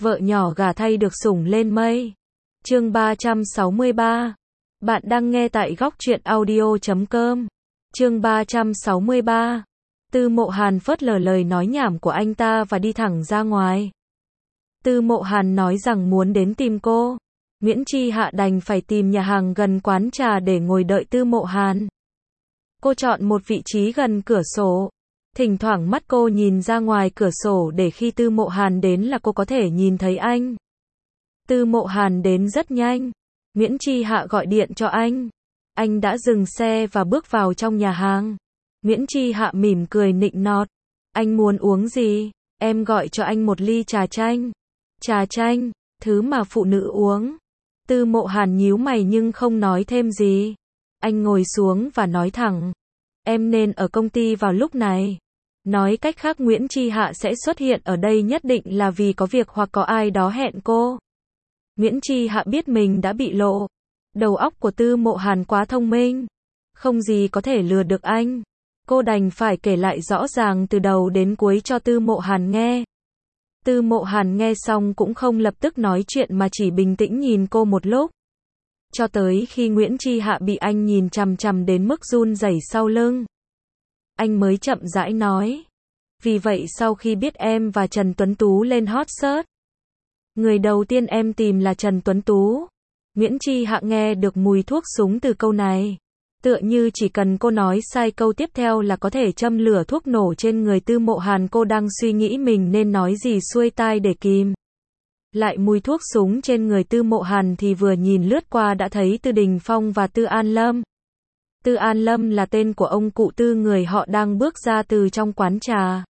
Vợ nhỏ gả thay được sủng lên mây. Chương 363. Bạn đang nghe tại góc truyện audio.com. Chương 363. Tư Mộ Hàn phớt lờ lời nói nhảm của anh ta và đi thẳng ra ngoài. Tư Mộ Hàn nói rằng muốn đến tìm cô. Nguyễn Chi Hạ đành phải tìm nhà hàng gần quán trà để ngồi đợi Tư Mộ Hàn. Cô chọn một vị trí gần cửa sổ. Thỉnh thoảng mắt cô nhìn ra ngoài cửa sổ để khi Tư Mộ Hàn đến là cô có thể nhìn thấy anh. Tư Mộ Hàn đến rất nhanh. Nguyễn Chi Hạ gọi điện cho anh. Anh đã dừng xe và bước vào trong nhà hàng. Nguyễn Chi Hạ mỉm cười nịnh nọt. Anh muốn uống gì? Em gọi cho anh một ly trà chanh. Trà chanh, thứ mà phụ nữ uống. Tư Mộ Hàn nhíu mày nhưng không nói thêm gì. Anh ngồi xuống và nói thẳng. Em nên ở công ty vào lúc này. Nói cách khác Nguyễn Chi Hạ sẽ xuất hiện ở đây nhất định là vì có việc hoặc có ai đó hẹn cô. Nguyễn Chi Hạ biết mình đã bị lộ. Đầu óc của Tư Mộ Hàn quá thông minh. Không gì có thể lừa được anh. Cô đành phải kể lại rõ ràng từ đầu đến cuối cho Tư Mộ Hàn nghe. Tư Mộ Hàn nghe xong cũng không lập tức nói chuyện mà chỉ bình tĩnh nhìn cô một lúc. Cho tới khi Nguyễn Chi Hạ bị anh nhìn chằm chằm đến mức run rẩy sau lưng. Anh mới chậm rãi nói. Vì vậy sau khi biết em và Trần Tuấn Tú lên hot search, người đầu tiên em tìm là Trần Tuấn Tú. Nguyễn Chi Hạ nghe được mùi thuốc súng từ câu này. Tựa như chỉ cần cô nói sai câu tiếp theo là có thể châm lửa thuốc nổ trên người Tư Mộ Hàn. Cô đang suy nghĩ mình nên nói gì xuôi tai để kìm lại mùi thuốc súng trên người Tư Mộ Hàn thì vừa nhìn lướt qua đã thấy Tư Đình Phong và Tư An Lâm. Tư An Lâm là tên của ông cụ Tư người họ đang bước ra từ trong quán trà.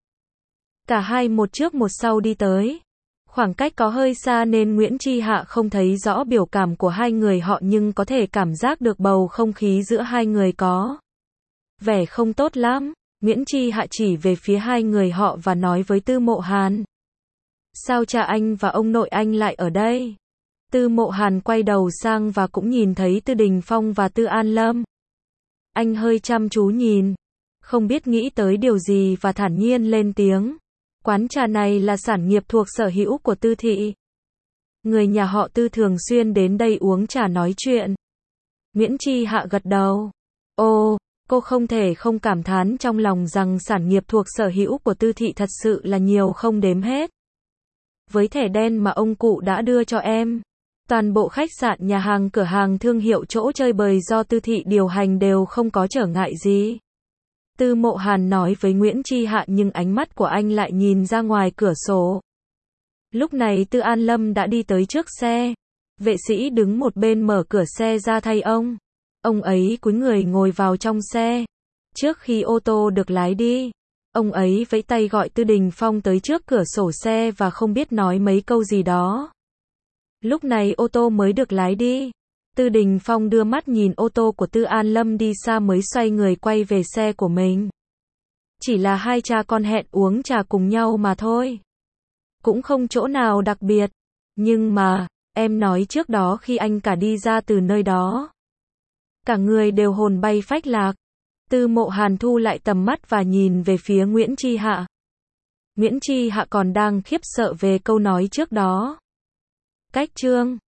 Cả hai một trước một sau đi tới. Khoảng cách có hơi xa nên Nguyễn Chi Hạ không thấy rõ biểu cảm của hai người họ nhưng có thể cảm giác được bầu không khí giữa hai người có vẻ không tốt lắm. Nguyễn Chi Hạ chỉ về phía hai người họ và nói với Tư Mộ Hàn. Sao cha anh và ông nội anh lại ở đây? Tư Mộ Hàn quay đầu sang và cũng nhìn thấy Tư Đình Phong và Tư An Lâm. Anh hơi chăm chú nhìn, không biết nghĩ tới điều gì và thản nhiên lên tiếng. Quán trà này là sản nghiệp thuộc sở hữu của Tư thị. Người nhà họ Tư thường xuyên đến đây uống trà nói chuyện. Nguyễn Chi Hạ gật đầu. Ồ, cô không thể không cảm thán trong lòng rằng sản nghiệp thuộc sở hữu của Tư thị thật sự là nhiều không đếm hết. Với thẻ đen mà ông cụ đã đưa cho em, toàn bộ khách sạn, nhà hàng, cửa hàng, thương hiệu, chỗ chơi bời do Tư thị điều hành đều không có trở ngại gì. Tư Mộ Hàn nói với Nguyễn Chi Hạ nhưng ánh mắt của anh lại nhìn ra ngoài cửa sổ. Lúc này Tư An Lâm đã đi tới trước xe. Vệ sĩ đứng một bên mở cửa xe ra thay ông. Ông ấy cúi người ngồi vào trong xe. Trước khi ô tô được lái đi, ông ấy vẫy tay gọi Tư Đình Phong tới trước cửa sổ xe và không biết nói mấy câu gì đó. Lúc này ô tô mới được lái đi. Tư Đình Phong đưa mắt nhìn ô tô của Tư An Lâm đi xa mới xoay người quay về xe của mình. Chỉ là hai cha con hẹn uống trà cùng nhau mà thôi. Cũng không chỗ nào đặc biệt. Nhưng mà, em nói trước đó khi anh cả đi ra từ nơi đó, cả người đều hồn bay phách lạc. Tư Mộ Hàn thu lại tầm mắt và nhìn về phía Nguyễn Chi Hạ. Nguyễn Chi Hạ còn đang khiếp sợ về câu nói trước đó. Cách chương